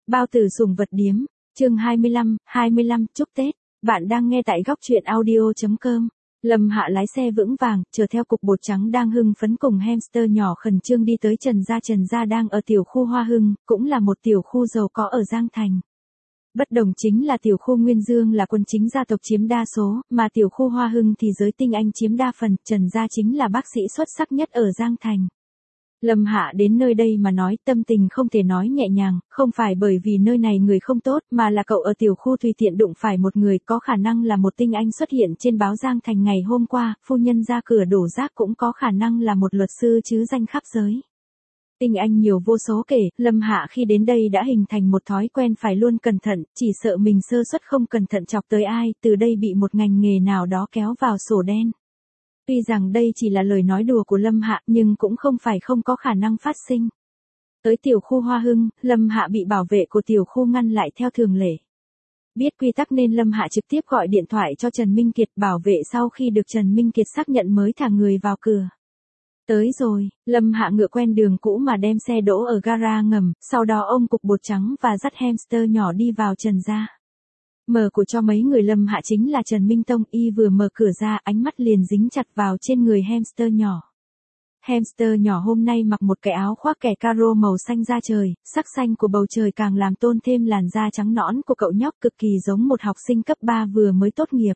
Bao tử sủng vật điếm, chương 25, chúc Tết. Bạn đang nghe tại góc truyện audio.com. Lâm Hạ lái xe vững vàng, chờ theo cục bột trắng đang hưng phấn cùng hamster nhỏ khẩn trương đi tới Trần Gia. Trần Gia đang ở tiểu khu Hoa Hưng, cũng là một tiểu khu giàu có ở Giang Thành. Bất đồng chính là tiểu khu Nguyên Dương là quân chính gia tộc chiếm đa số, mà tiểu khu Hoa Hưng thì giới tinh anh chiếm đa phần. Trần Gia chính là bác sĩ xuất sắc nhất ở Giang Thành. Lâm Hạ đến nơi đây mà nói tâm tình không thể nói nhẹ nhàng, không phải bởi vì nơi này người không tốt, mà là cậu ở tiểu khu tùy tiện đụng phải một người có khả năng là một tinh anh xuất hiện trên báo Giang Thành ngày hôm qua, phu nhân ra cửa đổ rác cũng có khả năng là một luật sư chứ danh khắp giới. Tinh anh nhiều vô số kể, Lâm Hạ khi đến đây đã hình thành một thói quen phải luôn cẩn thận, chỉ sợ mình sơ suất không cẩn thận chọc tới ai, từ đây bị một ngành nghề nào đó kéo vào sổ đen. Tuy rằng đây chỉ là lời nói đùa của Lâm Hạ nhưng cũng không phải không có khả năng phát sinh. Tới tiểu khu Hoa Hưng, Lâm Hạ bị bảo vệ của tiểu khu ngăn lại theo thường lệ. Biết quy tắc nên Lâm Hạ trực tiếp gọi điện thoại cho Trần Minh Kiệt, bảo vệ sau khi được Trần Minh Kiệt xác nhận mới thả người vào cửa. Tới rồi, Lâm Hạ ngựa quen đường cũ mà đem xe đỗ ở gara ngầm, sau đó ôm cục bột trắng và dắt hamster nhỏ đi vào Trần Gia. Mở cửa cho mấy người Lâm Hạ chính là Trần Minh Tông, y vừa mở cửa ra ánh mắt liền dính chặt vào trên người hamster nhỏ. Hamster nhỏ hôm nay mặc một cái áo khoác kẻ caro màu xanh da trời, sắc xanh của bầu trời càng làm tôn thêm làn da trắng nõn của cậu nhóc, cực kỳ giống một học sinh cấp 3 vừa mới tốt nghiệp.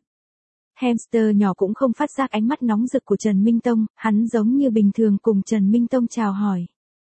Hamster nhỏ cũng không phát giác ánh mắt nóng rực của Trần Minh Tông, hắn giống như bình thường cùng Trần Minh Tông chào hỏi.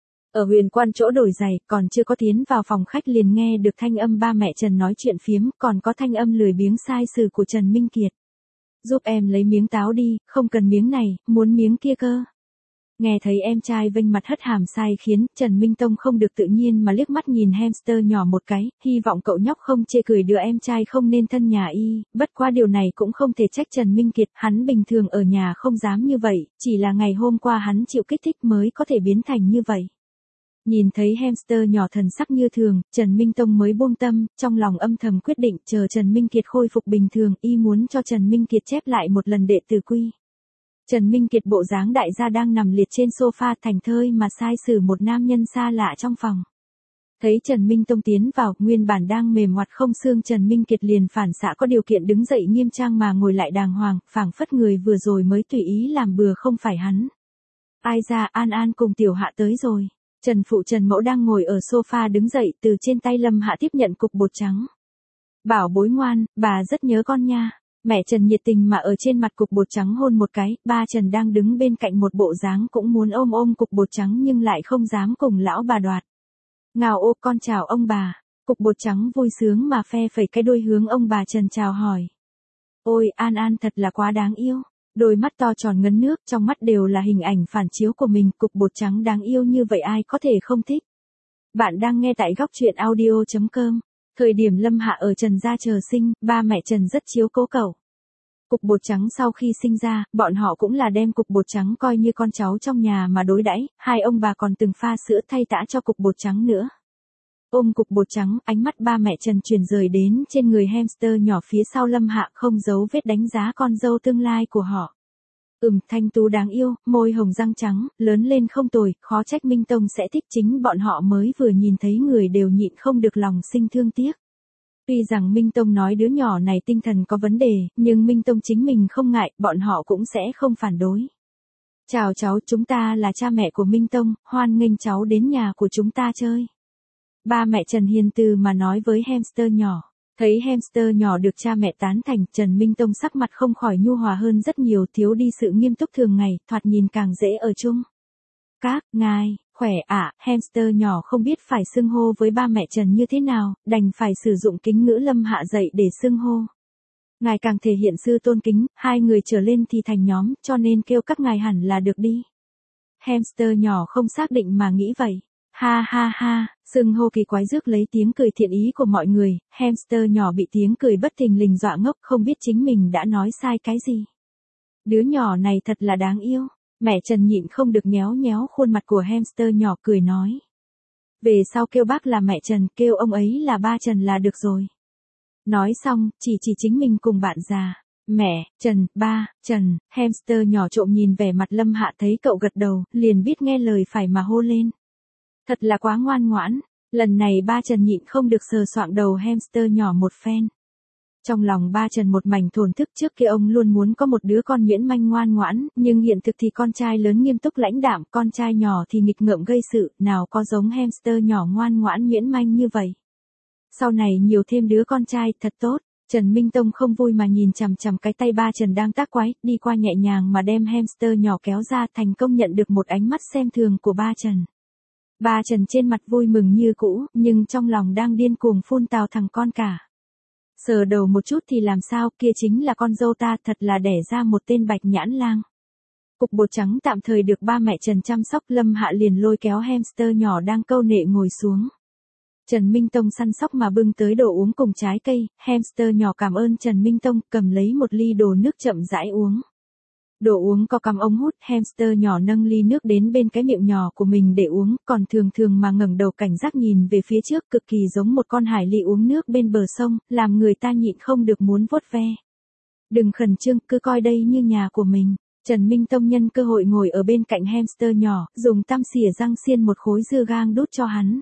Ở huyền quan chỗ đổi giày, còn chưa có tiến vào phòng khách liền nghe được thanh âm ba mẹ Trần nói chuyện phiếm, còn có thanh âm lười biếng sai sử của Trần Minh Kiệt. Giúp em lấy miếng táo đi, không cần miếng này, muốn miếng kia cơ. Nghe thấy em trai vênh mặt hất hàm sai khiến, Trần Minh Tông không được tự nhiên mà liếc mắt nhìn hamster nhỏ một cái, hy vọng cậu nhóc không chê cười đứa em trai không nên thân nhà y, bất qua điều này cũng không thể trách Trần Minh Kiệt, hắn bình thường ở nhà không dám như vậy, chỉ là ngày hôm qua hắn chịu kích thích mới có thể biến thành như vậy. Nhìn thấy hamster nhỏ thần sắc như thường, Trần Minh Tông mới buông tâm, trong lòng âm thầm quyết định chờ Trần Minh Kiệt khôi phục bình thường, y muốn cho Trần Minh Kiệt chép lại một lần đệ tử quy. Trần Minh Kiệt bộ dáng đại gia đang nằm liệt trên sofa thành thơi mà sai sử một nam nhân xa lạ trong phòng. Thấy Trần Minh Tông tiến vào, nguyên bản đang mềm ngoặt không xương Trần Minh Kiệt liền phản xạ có điều kiện đứng dậy nghiêm trang mà ngồi lại đàng hoàng, phảng phất người vừa rồi mới tùy ý làm bừa không phải hắn. Ai ra, An An cùng Tiểu Hạ tới rồi. Trần Phụ Trần Mẫu đang ngồi ở sofa đứng dậy, từ trên tay Lâm Hạ tiếp nhận cục bột trắng. Bảo bối ngoan, bà rất nhớ con nha. Mẹ Trần nhiệt tình mà ở trên mặt cục bột trắng hôn một cái, ba Trần đang đứng bên cạnh một bộ dáng cũng muốn ôm cục bột trắng nhưng lại không dám cùng lão bà đoạt. Ngào ô, con chào ông bà. Cục bột trắng vui sướng mà phe phẩy cái đuôi hướng ông bà Trần chào hỏi. Ôi, An An thật là quá đáng yêu. Đôi mắt to tròn ngấn nước, trong mắt đều là hình ảnh phản chiếu của mình, cục bột trắng đáng yêu như vậy ai có thể không thích. Bạn đang nghe tại góc truyện audio.com. Thời điểm Lâm Hạ ở Trần Gia chờ sinh, ba mẹ Trần rất chiếu cố cậu. Cục bột trắng sau khi sinh ra, bọn họ cũng là đem cục bột trắng coi như con cháu trong nhà mà đối đãi, hai ông bà còn từng pha sữa thay tã cho cục bột trắng nữa. Ôm cục bột trắng, ánh mắt ba mẹ Trần chuyển rời đến trên người hamster nhỏ phía sau Lâm Hạ, không giấu vết đánh giá con dâu tương lai của họ. Thanh tú đáng yêu, môi hồng răng trắng, lớn lên không tồi, khó trách Minh Tông sẽ thích, chính bọn họ mới vừa nhìn thấy người đều nhịn không được lòng sinh thương tiếc. Tuy rằng Minh Tông nói đứa nhỏ này tinh thần có vấn đề, nhưng Minh Tông chính mình không ngại, bọn họ cũng sẽ không phản đối. Chào cháu, chúng ta là cha mẹ của Minh Tông, hoan nghênh cháu đến nhà của chúng ta chơi. Ba mẹ Trần hiền từ mà nói với hamster nhỏ. Thấy hamster nhỏ được cha mẹ tán thành, Trần Minh Tông sắc mặt không khỏi nhu hòa hơn rất nhiều, thiếu đi sự nghiêm túc thường ngày, thoạt nhìn càng dễ ở chung. Các ngài, khỏe ạ, hamster nhỏ không biết phải xưng hô với ba mẹ Trần như thế nào, đành phải sử dụng kính ngữ Lâm Hạ dạy để xưng hô. Ngài càng thể hiện sự tôn kính, hai người trở lên thì thành nhóm, cho nên kêu các ngài hẳn là được đi. Hamster nhỏ không xác định mà nghĩ vậy. Ha ha ha, xưng hô kỳ quái rước lấy tiếng cười thiện ý của mọi người, hamster nhỏ bị tiếng cười bất thình lình dọa ngốc, không biết chính mình đã nói sai cái gì. Đứa nhỏ này thật là đáng yêu, mẹ Trần nhịn không được nhéo nhéo khuôn mặt của hamster nhỏ cười nói. Về sau kêu bác là mẹ Trần, kêu ông ấy là ba Trần là được rồi. Nói xong, chỉ chính mình cùng bạn già. Mẹ, Trần, ba, Trần, hamster nhỏ trộm nhìn vẻ mặt Lâm Hạ thấy cậu gật đầu, liền biết nghe lời phải mà hô lên. Thật là quá ngoan ngoãn. Lần này ba Trần nhịn không được sờ soạng đầu hamster nhỏ một phen. Trong lòng ba Trần một mảnh thổn thức, trước kia ông luôn muốn có một đứa con nhuyễn manh ngoan ngoãn, nhưng hiện thực thì con trai lớn nghiêm túc lãnh đạm, con trai nhỏ thì nghịch ngợm gây sự, nào có giống hamster nhỏ ngoan ngoãn nhuyễn manh như vậy. Sau này nhiều thêm đứa con trai, thật tốt. Trần Minh Tông không vui mà nhìn chằm chằm cái tay ba Trần đang tác quái, đi qua nhẹ nhàng mà đem hamster nhỏ kéo ra, thành công nhận được một ánh mắt xem thường của ba Trần. Ba Trần trên mặt vui mừng như cũ, nhưng trong lòng đang điên cuồng phun tào thằng con cả. Sờ đầu một chút thì làm sao, kia chính là con dâu ta, thật là đẻ ra một tên bạch nhãn lang. Cục bột trắng tạm thời được ba mẹ Trần chăm sóc, Lâm Hạ liền lôi kéo hamster nhỏ đang câu nệ ngồi xuống. Trần Minh Tông săn sóc mà bưng tới đồ uống cùng trái cây, hamster nhỏ cảm ơn Trần Minh Tông, cầm lấy một ly đồ nước chậm rãi uống. Đồ uống có cắm ống hút, hamster nhỏ nâng ly nước đến bên cái miệng nhỏ của mình để uống, còn thường thường mà ngẩng đầu cảnh giác nhìn về phía trước, cực kỳ giống một con hải ly uống nước bên bờ sông, làm người ta nhịn không được muốn vuốt ve. Đừng khẩn trương, cứ coi đây như nhà của mình. Trần Minh Tông nhân cơ hội ngồi ở bên cạnh hamster nhỏ, dùng tăm xỉa răng xiên một khối dưa gang đút cho hắn.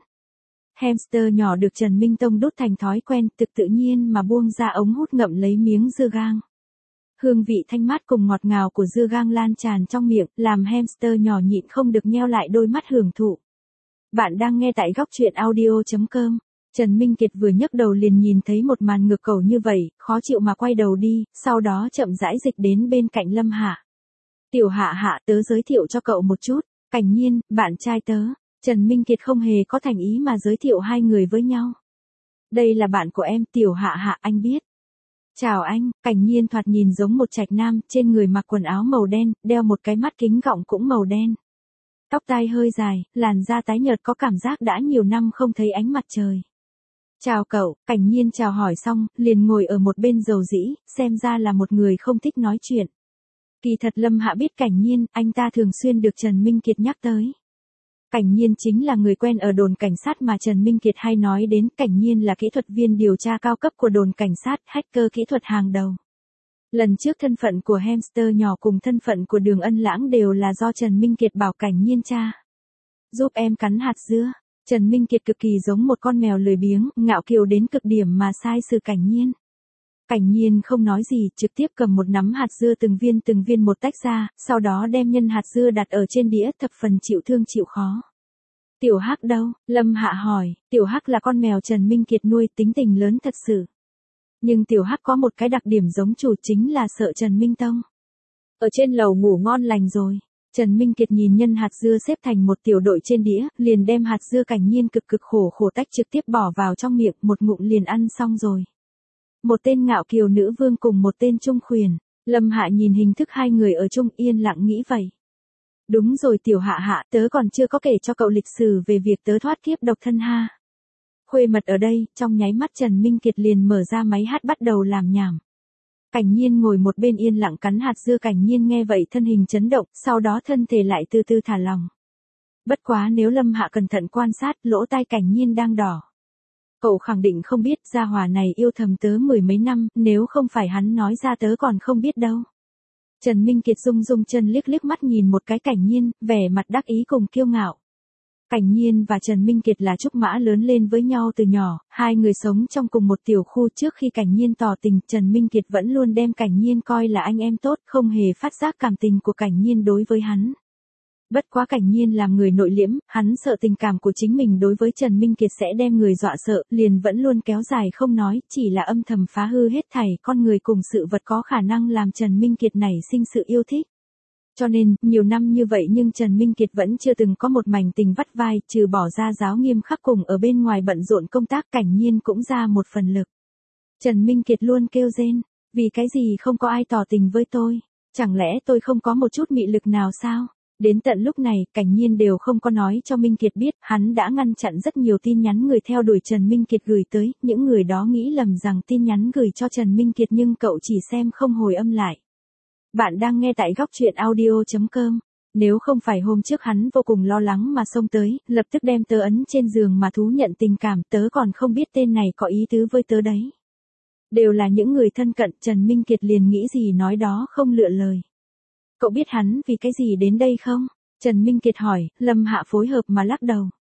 Hamster nhỏ được Trần Minh Tông đút thành thói quen, tự nhiên mà buông ra ống hút ngậm lấy miếng dưa gang. Hương vị thanh mát cùng ngọt ngào của dưa gang lan tràn trong miệng, làm hamster nhỏ nhịn không được nheo lại đôi mắt hưởng thụ. Bạn đang nghe tại góc truyện audio.com. Trần Minh Kiệt vừa nhấc đầu liền nhìn thấy một màn ngược cầu như vậy, khó chịu mà quay đầu đi, sau đó chậm rãi dịch đến bên cạnh Lâm Hạ. Tiểu Hạ Hạ, tớ giới thiệu cho cậu một chút, Cảnh Nhiên, bạn trai tớ. Trần Minh Kiệt không hề có thành ý mà giới thiệu hai người với nhau. Đây là bạn của em, Tiểu Hạ Hạ, anh biết. Chào anh. Cảnh Nhiên thoạt nhìn giống một trạch nam, trên người mặc quần áo màu đen, đeo một cái mắt kính gọng cũng màu đen. Tóc tai hơi dài, làn da tái nhợt, có cảm giác đã nhiều năm không thấy ánh mặt trời. Chào cậu. Cảnh Nhiên chào hỏi xong, liền ngồi ở một bên dầu dĩ, xem ra là một người không thích nói chuyện. Kỳ thật Lâm Hạ biết Cảnh Nhiên, anh ta thường xuyên được Trần Minh Kiệt nhắc tới. Cảnh Nhiên chính là người quen ở đồn cảnh sát mà Trần Minh Kiệt hay nói đến. Cảnh Nhiên là kỹ thuật viên điều tra cao cấp của đồn cảnh sát, hacker kỹ thuật hàng đầu. Lần trước thân phận của hamster nhỏ cùng thân phận của Đường Ân Lãng đều là do Trần Minh Kiệt bảo Cảnh Nhiên tra. Giúp em cắn hạt dưa. Trần Minh Kiệt cực kỳ giống một con mèo lười biếng, ngạo kiều đến cực điểm mà sai sự Cảnh Nhiên. Cảnh Nhiên không nói gì, trực tiếp cầm một nắm hạt dưa từng viên một tách ra, sau đó đem nhân hạt dưa đặt ở trên đĩa, thập phần chịu thương chịu khó. Tiểu Hắc đâu? Lâm Hạ hỏi. Tiểu Hắc là con mèo Trần Minh Kiệt nuôi, tính tình lớn thật sự. Nhưng Tiểu Hắc có một cái đặc điểm giống chủ, chính là sợ Trần Minh Tông. Ở trên lầu ngủ ngon lành rồi. Trần Minh Kiệt nhìn nhân hạt dưa xếp thành một tiểu đội trên đĩa, liền đem hạt dưa Cảnh Nhiên cực khổ tách trực tiếp bỏ vào trong miệng, một ngụm liền ăn xong rồi. Một tên ngạo kiều nữ vương cùng một tên trung khuyển. Lâm Hạ nhìn hình thức hai người ở chung, yên lặng nghĩ vậy. Đúng rồi Tiểu Hạ Hạ, tớ còn chưa có kể cho cậu lịch sử về việc tớ thoát kiếp độc thân ha. Khuê mật ở đây, trong nháy mắt Trần Minh Kiệt liền mở ra máy hát bắt đầu làm nhảm. Cảnh Nhiên ngồi một bên yên lặng cắn hạt dưa. Cảnh Nhiên nghe vậy thân hình chấn động, sau đó thân thể lại từ từ thả lỏng. Bất quá nếu Lâm Hạ cẩn thận quan sát, lỗ tai Cảnh Nhiên đang đỏ. Cậu khẳng định không biết, gia hỏa này yêu thầm tớ mười mấy năm, nếu không phải hắn nói ra tớ còn không biết đâu. Trần Minh Kiệt rung chân liếc mắt nhìn một cái Cảnh Nhiên, vẻ mặt đắc ý cùng kiêu ngạo. Cảnh Nhiên và Trần Minh Kiệt là trúc mã lớn lên với nhau từ nhỏ, hai người sống trong cùng một tiểu khu. Trước khi Cảnh Nhiên tỏ tình, Trần Minh Kiệt vẫn luôn đem Cảnh Nhiên coi là anh em tốt, không hề phát giác cảm tình của Cảnh Nhiên đối với hắn. Bất quá Cảnh Nhiên làm người nội liễm, hắn sợ tình cảm của chính mình đối với Trần Minh Kiệt sẽ đem người dọa sợ, liền vẫn luôn kéo dài không nói, chỉ là âm thầm phá hư hết thảy con người cùng sự vật có khả năng làm Trần Minh Kiệt nảy sinh sự yêu thích. Cho nên, nhiều năm như vậy nhưng Trần Minh Kiệt vẫn chưa từng có một mảnh tình vắt vai, trừ bỏ ra giáo nghiêm khắc cùng ở bên ngoài bận rộn công tác. Cảnh Nhiên cũng ra một phần lực. Trần Minh Kiệt luôn kêu rên, vì cái gì không có ai tỏ tình với tôi, chẳng lẽ tôi không có một chút mị lực nào sao? Đến tận lúc này, Cảnh Nhiên đều không có nói cho Minh Kiệt biết, hắn đã ngăn chặn rất nhiều tin nhắn người theo đuổi Trần Minh Kiệt gửi tới, những người đó nghĩ lầm rằng tin nhắn gửi cho Trần Minh Kiệt nhưng cậu chỉ xem không hồi âm lại. Bạn đang nghe tại góc truyện audio.com. Nếu không phải hôm trước hắn vô cùng lo lắng mà xông tới, lập tức đem tớ ấn trên giường mà thú nhận tình cảm, tớ còn không biết tên này có ý tứ với tớ đấy. Đều là những người thân cận, Trần Minh Kiệt liền nghĩ gì nói đó không lựa lời. Cậu biết hắn vì cái gì đến đây không? Trần Minh Kiệt hỏi, Lâm Hạ phối hợp mà lắc đầu.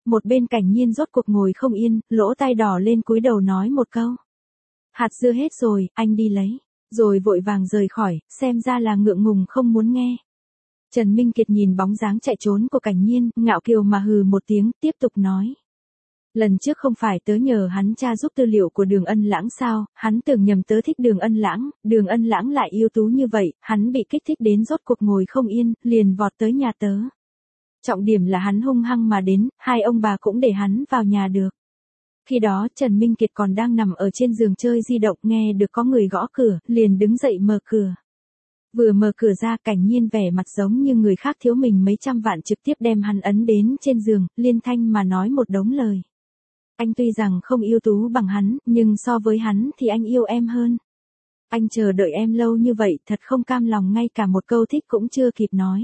Một bên Cảnh Nhiên rốt cuộc ngồi không yên, lỗ tai đỏ lên cúi đầu nói một câu. Hạt dưa hết rồi, anh đi lấy. Rồi vội vàng rời khỏi, xem ra là ngượng ngùng không muốn nghe. Trần Minh Kiệt nhìn bóng dáng chạy trốn của Cảnh Nhiên, ngạo kiều mà hừ một tiếng, tiếp tục nói. Lần trước không phải tớ nhờ hắn tra giúp tư liệu của Đường Ân Lãng sao, hắn tưởng nhầm tớ thích Đường Ân Lãng lại ưu tú như vậy, hắn bị kích thích đến rốt cuộc ngồi không yên, liền vọt tới nhà tớ. Trọng điểm là hắn hung hăng mà đến, hai ông bà cũng để hắn vào nhà được. Khi đó Trần Minh Kiệt còn đang nằm ở trên giường chơi di động, nghe được có người gõ cửa, liền đứng dậy mở cửa. Vừa mở cửa ra, Cảnh Nhiên vẻ mặt giống như người khác thiếu mình mấy trăm vạn trực tiếp đem hắn ấn đến trên giường, liên thanh mà nói một đống lời. Anh tuy rằng không ưu tú bằng hắn, nhưng so với hắn thì anh yêu em hơn. Anh chờ đợi em lâu như vậy, thật không cam lòng, ngay cả một câu thích cũng chưa kịp nói.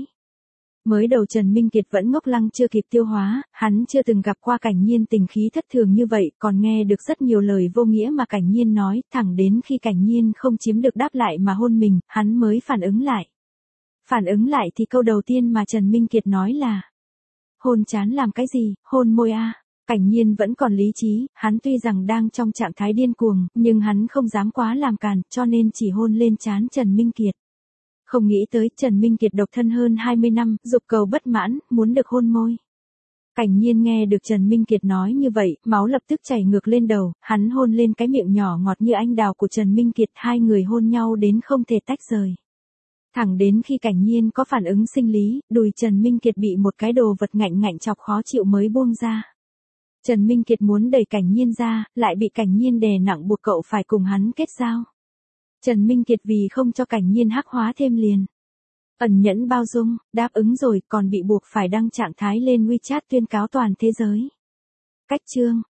Mới đầu Trần Minh Kiệt vẫn ngốc lăng chưa kịp tiêu hóa, hắn chưa từng gặp qua Cảnh Nhiên tình khí thất thường như vậy, còn nghe được rất nhiều lời vô nghĩa mà Cảnh Nhiên nói, thẳng đến khi Cảnh Nhiên không chiếm được đáp lại mà hôn mình, hắn mới phản ứng lại. Phản ứng lại thì câu đầu tiên mà Trần Minh Kiệt nói là: hôn chán làm cái gì, hôn môi a. Cảnh Nhiên vẫn còn lý trí, hắn tuy rằng đang trong trạng thái điên cuồng, nhưng hắn không dám quá làm càn, cho nên chỉ hôn lên trán Trần Minh Kiệt. Không nghĩ tới Trần Minh Kiệt độc thân hơn 20 năm, dục cầu bất mãn, muốn được hôn môi. Cảnh Nhiên nghe được Trần Minh Kiệt nói như vậy, máu lập tức chảy ngược lên đầu, hắn hôn lên cái miệng nhỏ ngọt như anh đào của Trần Minh Kiệt, hai người hôn nhau đến không thể tách rời. Thẳng đến khi Cảnh Nhiên có phản ứng sinh lý, đùi Trần Minh Kiệt bị một cái đồ vật ngạnh ngạnh chọc khó chịu mới buông ra. Trần Minh Kiệt muốn đẩy Cảnh Nhiên ra, lại bị Cảnh Nhiên đè nặng buộc cậu phải cùng hắn kết giao. Trần Minh Kiệt vì không cho Cảnh Nhiên hắc hóa thêm liền ẩn nhẫn bao dung, đáp ứng rồi, còn bị buộc phải đăng trạng thái lên WeChat tuyên cáo toàn thế giới. Cách chương